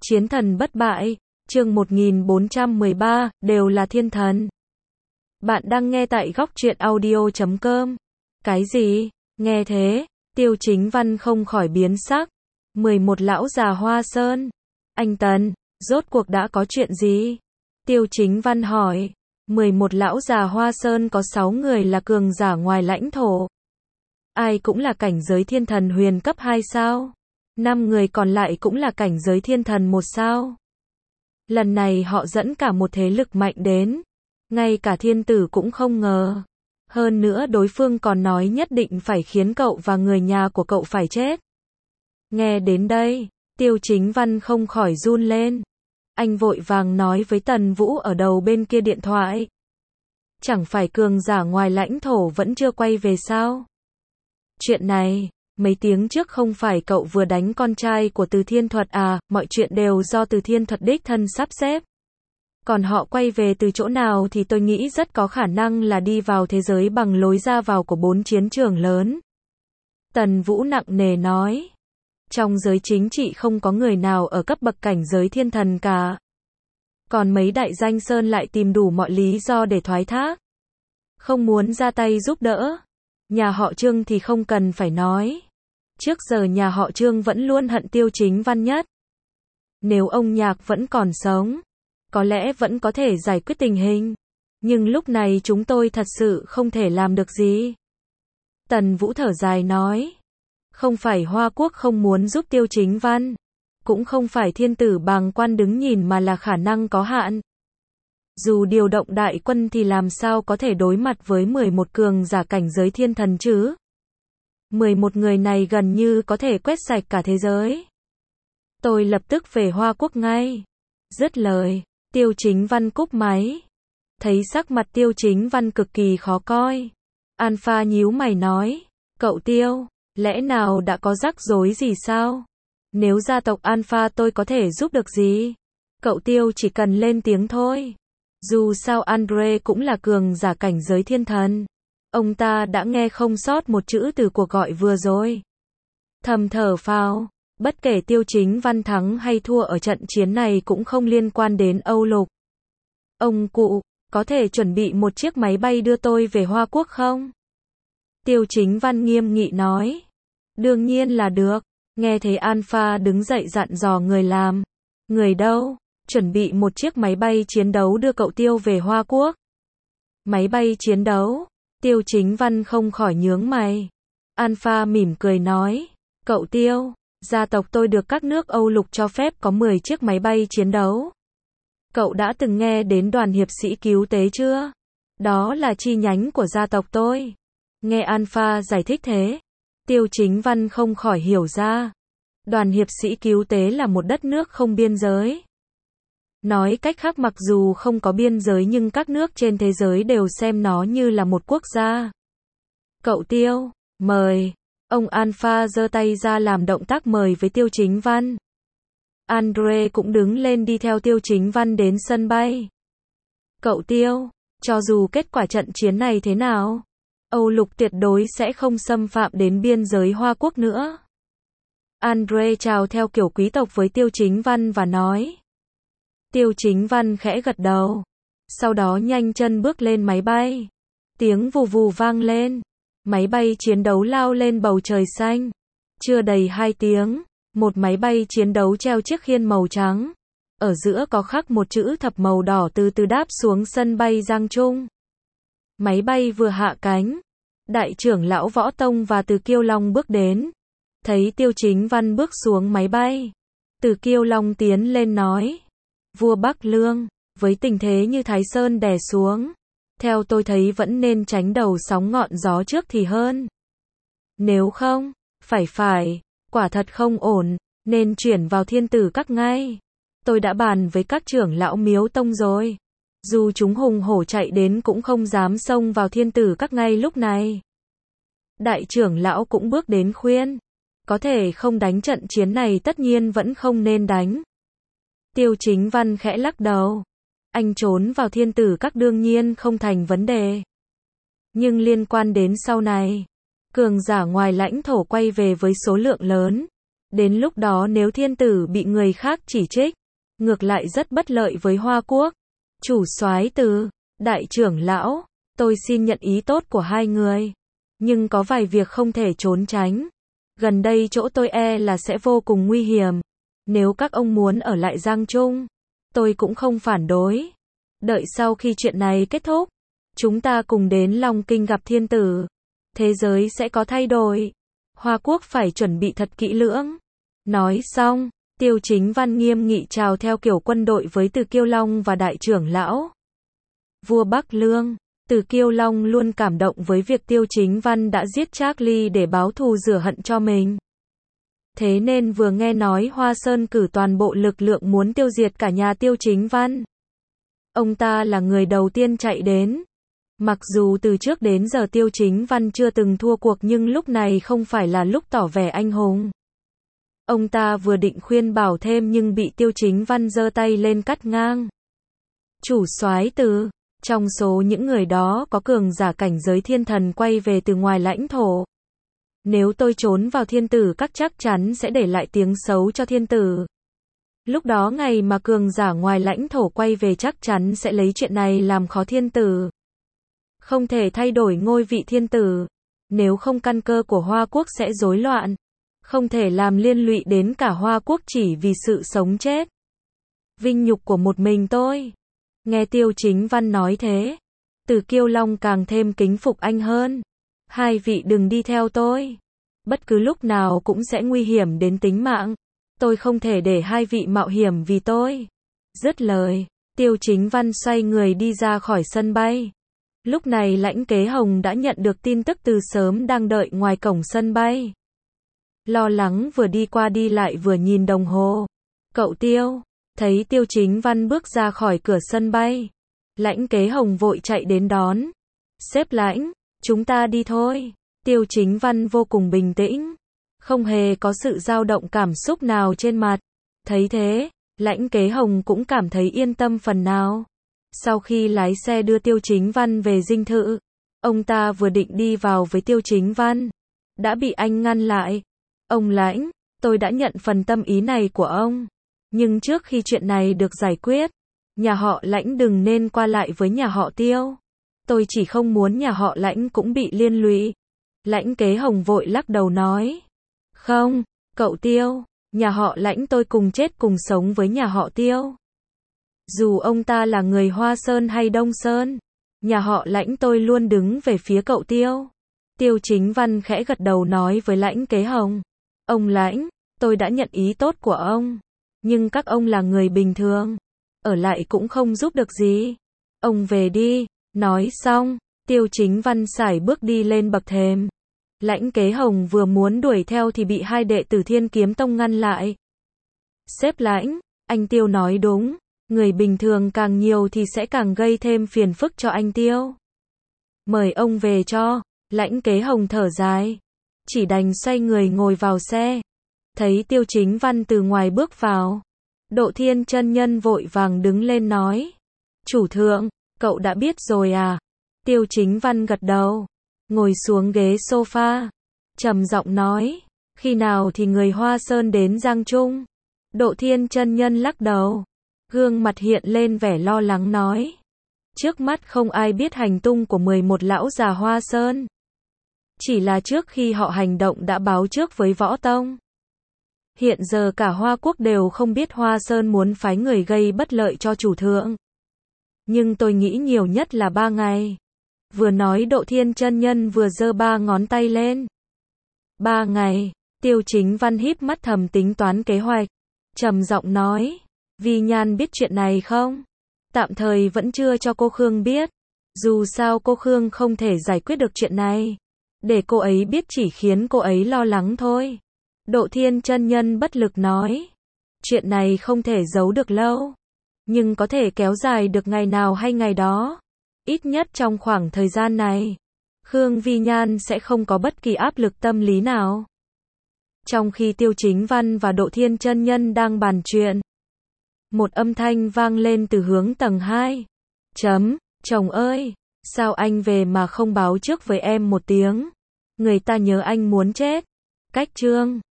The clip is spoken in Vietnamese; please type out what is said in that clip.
Chiến thần bất bại, chương 1413, đều là thiên thần. Bạn đang nghe tại góc truyện audio.com. Cái gì? Nghe thế, Tiêu Chính Văn không khỏi biến sắc. 11 lão già Hoa Sơn. Anh Tần, rốt cuộc đã có chuyện gì? Tiêu Chính Văn hỏi. 11 lão già Hoa Sơn có 6 người là cường giả ngoài lãnh thổ. Ai cũng là cảnh giới thiên thần huyền cấp 2 sao? 5 người còn lại cũng là cảnh giới thiên thần 1 sao? Lần này họ dẫn cả một thế lực mạnh đến. Ngay cả thiên tử cũng không ngờ. Hơn nữa đối phương còn nói nhất định phải khiến cậu và người nhà của cậu phải chết. Nghe đến đây, Tiêu Chính Văn không khỏi run lên. Anh vội vàng nói với Tần Vũ ở đầu bên kia điện thoại. Chẳng phải cường giả ngoài lãnh thổ vẫn chưa quay về sao? Chuyện này, mấy tiếng trước không phải cậu vừa đánh con trai của Từ Thiên Thuật à, mọi chuyện đều do Từ Thiên Thuật đích thân sắp xếp. Còn họ quay về từ chỗ nào thì tôi nghĩ rất có khả năng là đi vào thế giới bằng lối ra vào của 4 chiến trường lớn. Tần Vũ nặng nề nói. Trong giới chính trị không có người nào ở cấp bậc cảnh giới thiên thần cả. Còn mấy đại danh sơn lại tìm đủ mọi lý do để thoái thác. Không muốn ra tay giúp đỡ. Nhà họ Trương thì không cần phải nói. Trước giờ nhà họ Trương vẫn luôn hận Tiêu Chính Văn nhất. Nếu ông Nhạc vẫn còn sống, có lẽ vẫn có thể giải quyết tình hình. Nhưng lúc này chúng tôi thật sự không thể làm được gì. Tần Vũ thở dài nói. Không phải Hoa Quốc không muốn giúp Tiêu Chính Văn. Cũng không phải thiên tử bàng quan đứng nhìn mà là khả năng có hạn. Dù điều động đại quân thì làm sao có thể đối mặt với 11 cường giả cảnh giới thiên thần chứ? 11 người này gần như có thể quét sạch cả thế giới. Tôi lập tức về Hoa Quốc ngay. Dứt lời, Tiêu Chính Văn cúp máy. Thấy sắc mặt Tiêu Chính Văn cực kỳ khó coi. Alpha nhíu mày nói, cậu Tiêu, lẽ nào đã có rắc rối gì sao? Nếu gia tộc Alpha tôi có thể giúp được gì? Cậu Tiêu chỉ cần lên tiếng thôi. Dù sao Andre cũng là cường giả cảnh giới thiên thần. Ông ta đã nghe không sót một chữ từ cuộc gọi vừa rồi. Thầm thở phào, bất kể Tiêu Chính Văn thắng hay thua ở trận chiến này cũng không liên quan đến Âu Lục. Ông cụ, có thể chuẩn bị một chiếc máy bay đưa tôi về Hoa Quốc không? Tiêu Chính Văn nghiêm nghị nói. Đương nhiên là được. Nghe thấy Alpha đứng dậy dặn dò người làm. Người đâu? Chuẩn bị một chiếc máy bay chiến đấu đưa cậu Tiêu về Hoa Quốc. Máy bay chiến đấu? Tiêu Chính Văn không khỏi nhướng mày. Alpha mỉm cười nói. Cậu Tiêu, gia tộc tôi được các nước Âu Lục cho phép có 10 chiếc máy bay chiến đấu. Cậu đã từng nghe đến đoàn hiệp sĩ cứu tế chưa? Đó là chi nhánh của gia tộc tôi. Nghe Alpha giải thích thế, Tiêu Chính Văn không khỏi hiểu ra. Đoàn hiệp sĩ cứu tế là một đất nước không biên giới. Nói cách khác mặc dù không có biên giới nhưng các nước trên thế giới đều xem nó như là một quốc gia. Cậu Tiêu, mời. Ông Alpha giơ tay ra làm động tác mời với Tiêu Chính Văn. Andre cũng đứng lên đi theo Tiêu Chính Văn đến sân bay. Cậu Tiêu, cho dù kết quả trận chiến này thế nào, Âu Lục tuyệt đối sẽ không xâm phạm đến biên giới Hoa Quốc nữa. Andre chào theo kiểu quý tộc với Tiêu Chính Văn và nói. Tiêu Chính Văn khẽ gật đầu. Sau đó nhanh chân bước lên máy bay. Tiếng vù vù vang lên. Máy bay chiến đấu lao lên bầu trời xanh. Chưa đầy 2 tiếng, một máy bay chiến đấu treo chiếc khiên màu trắng. Ở giữa có khắc một chữ thập màu đỏ từ từ đáp xuống sân bay Giang Trung. Máy bay vừa hạ cánh. Đại trưởng lão Võ Tông và Từ Kiêu Long bước đến. Thấy Tiêu Chính Văn bước xuống máy bay. Từ Kiêu Long tiến lên nói. Vua Bắc Lương, với tình thế như Thái Sơn đè xuống, theo tôi thấy vẫn nên tránh đầu sóng ngọn gió trước thì hơn. Nếu không, phải, quả thật không ổn, nên chuyển vào thiên tử các ngay. Tôi đã bàn với các trưởng lão Miếu Tông rồi. Dù chúng hùng hổ chạy đến cũng không dám xông vào thiên tử các ngay lúc này. Đại trưởng lão cũng bước đến khuyên. Có thể không đánh trận chiến này tất nhiên vẫn không nên đánh. Tiêu Chính Văn khẽ lắc đầu. Anh trốn vào thiên tử các đương nhiên không thành vấn đề. Nhưng liên quan đến sau này, cường giả ngoài lãnh thổ quay về với số lượng lớn. Đến lúc đó nếu thiên tử bị người khác chỉ trích, ngược lại rất bất lợi với Hoa Quốc. Chủ soái Từ, đại trưởng lão, tôi xin nhận ý tốt của hai người. Nhưng có vài việc không thể trốn tránh. Gần đây chỗ tôi là sẽ vô cùng nguy hiểm. Nếu các ông muốn ở lại Giang Trung, tôi cũng không phản đối. Đợi sau khi chuyện này kết thúc, chúng ta cùng đến Long Kinh gặp thiên tử. Thế giới sẽ có thay đổi. Hoa Quốc phải chuẩn bị thật kỹ lưỡng. Nói xong, Tiêu Chính Văn nghiêm nghị chào theo kiểu quân đội với Từ Kiêu Long và đại trưởng lão. Vua Bắc Lương, Từ Kiêu Long luôn cảm động với việc Tiêu Chính Văn đã giết Charlie để báo thù rửa hận cho mình. Thế nên vừa nghe nói Hoa Sơn cử toàn bộ lực lượng muốn tiêu diệt cả nhà Tiêu Chính Văn, ông ta là người đầu tiên chạy đến. Mặc dù từ trước đến giờ Tiêu Chính Văn chưa từng thua cuộc nhưng lúc này không phải là lúc tỏ vẻ anh hùng. Ông ta vừa định khuyên bảo thêm nhưng bị Tiêu Chính Văn giơ tay lên cắt ngang. Chủ soái Từ, trong số những người đó có cường giả cảnh giới thiên thần quay về từ ngoài lãnh thổ. Nếu tôi trốn vào thiên tử các chắc chắn sẽ để lại tiếng xấu cho thiên tử. Lúc đó ngày mà cường giả ngoài lãnh thổ quay về chắc chắn sẽ lấy chuyện này làm khó thiên tử. Không thể thay đổi ngôi vị thiên tử. Nếu không căn cơ của Hoa Quốc sẽ rối loạn. Không thể làm liên lụy đến cả Hoa Quốc chỉ vì sự sống chết. Vinh nhục của một mình tôi. Nghe Tiêu Chính Văn nói thế, Từ Kiêu Long càng thêm kính phục anh hơn. Hai vị đừng đi theo tôi. Bất cứ lúc nào cũng sẽ nguy hiểm đến tính mạng. Tôi không thể để hai vị mạo hiểm vì tôi. Dứt lời, Tiêu Chính Văn xoay người đi ra khỏi sân bay. Lúc này Lãnh Kế Hồng đã nhận được tin tức từ sớm đang đợi ngoài cổng sân bay. Lo lắng vừa đi qua đi lại vừa nhìn đồng hồ. Cậu Tiêu, thấy Tiêu Chính Văn bước ra khỏi cửa sân bay. Lãnh Kế Hồng vội chạy đến đón. Sếp Lãnh, chúng ta đi thôi. Tiêu Chính Văn vô cùng bình tĩnh. Không hề có sự dao động cảm xúc nào trên mặt. Thấy thế, Lãnh Kế Hồng cũng cảm thấy yên tâm phần nào. Sau khi lái xe đưa Tiêu Chính Văn về dinh thự, ông ta vừa định đi vào với Tiêu Chính Văn, đã bị anh ngăn lại. Ông Lãnh, tôi đã nhận phần tâm ý này của ông. Nhưng trước khi chuyện này được giải quyết, nhà họ Lãnh đừng nên qua lại với nhà họ Tiêu. Tôi chỉ không muốn nhà họ Lãnh cũng bị liên lụy. Lãnh Kế Hồng vội lắc đầu nói. Không, cậu Tiêu, nhà họ Lãnh tôi cùng chết cùng sống với nhà họ Tiêu. Dù ông ta là người Hoa Sơn hay Đông Sơn, nhà họ Lãnh tôi luôn đứng về phía cậu Tiêu. Tiêu Chính Văn khẽ gật đầu nói với Lãnh Kế Hồng. Ông Lãnh, tôi đã nhận ý tốt của ông. Nhưng các ông là người bình thường. Ở lại cũng không giúp được gì. Ông về đi. Nói xong, Tiêu Chính Văn sải bước đi lên bậc thềm. Lãnh Kế Hồng vừa muốn đuổi theo thì bị hai đệ tử Thiên Kiếm Tông ngăn lại. Sếp Lãnh, anh Tiêu nói đúng. Người bình thường càng nhiều thì sẽ càng gây thêm phiền phức cho anh Tiêu. Mời ông về cho. Lãnh Kế Hồng thở dài. Chỉ đành xoay người ngồi vào xe. Thấy Tiêu Chính Văn từ ngoài bước vào. Độ Thiên chân nhân vội vàng đứng lên nói. Chủ thượng, cậu đã biết rồi à? Tiêu Chính Văn gật đầu. Ngồi xuống ghế sofa. Trầm giọng nói. Khi nào thì người Hoa Sơn đến Giang Trung? Độ Thiên chân nhân lắc đầu. Gương mặt hiện lên vẻ lo lắng nói. Trước mắt không ai biết hành tung của 11 lão già Hoa Sơn. Chỉ là trước khi họ hành động đã báo trước với Võ Tông. Hiện giờ cả Hoa Quốc đều không biết Hoa Sơn muốn phái người gây bất lợi cho chủ thượng. Nhưng tôi nghĩ nhiều nhất là 3 ngày. Vừa nói Độ Thiên chân nhân vừa giơ 3 ngón tay lên. 3 ngày, Tiêu Chính Văn híp mắt thầm tính toán kế hoạch. Trầm giọng nói. Vi Nhan biết chuyện này không? Tạm thời vẫn chưa cho cô Khương biết. Dù sao cô Khương không thể giải quyết được chuyện này. Để cô ấy biết chỉ khiến cô ấy lo lắng thôi. Độ Thiên chân nhân bất lực nói. Chuyện này không thể giấu được lâu. Nhưng có thể kéo dài được ngày nào hay ngày đó. Ít nhất trong khoảng thời gian này, Khương Vi Nhan sẽ không có bất kỳ áp lực tâm lý nào. Trong khi Tiêu Chính Văn và Độ Thiên chân nhân đang bàn chuyện, một âm thanh vang lên từ hướng tầng 2. Chồng ơi, sao anh về mà không báo trước với em một tiếng? Người ta nhớ anh muốn chết. Cách chương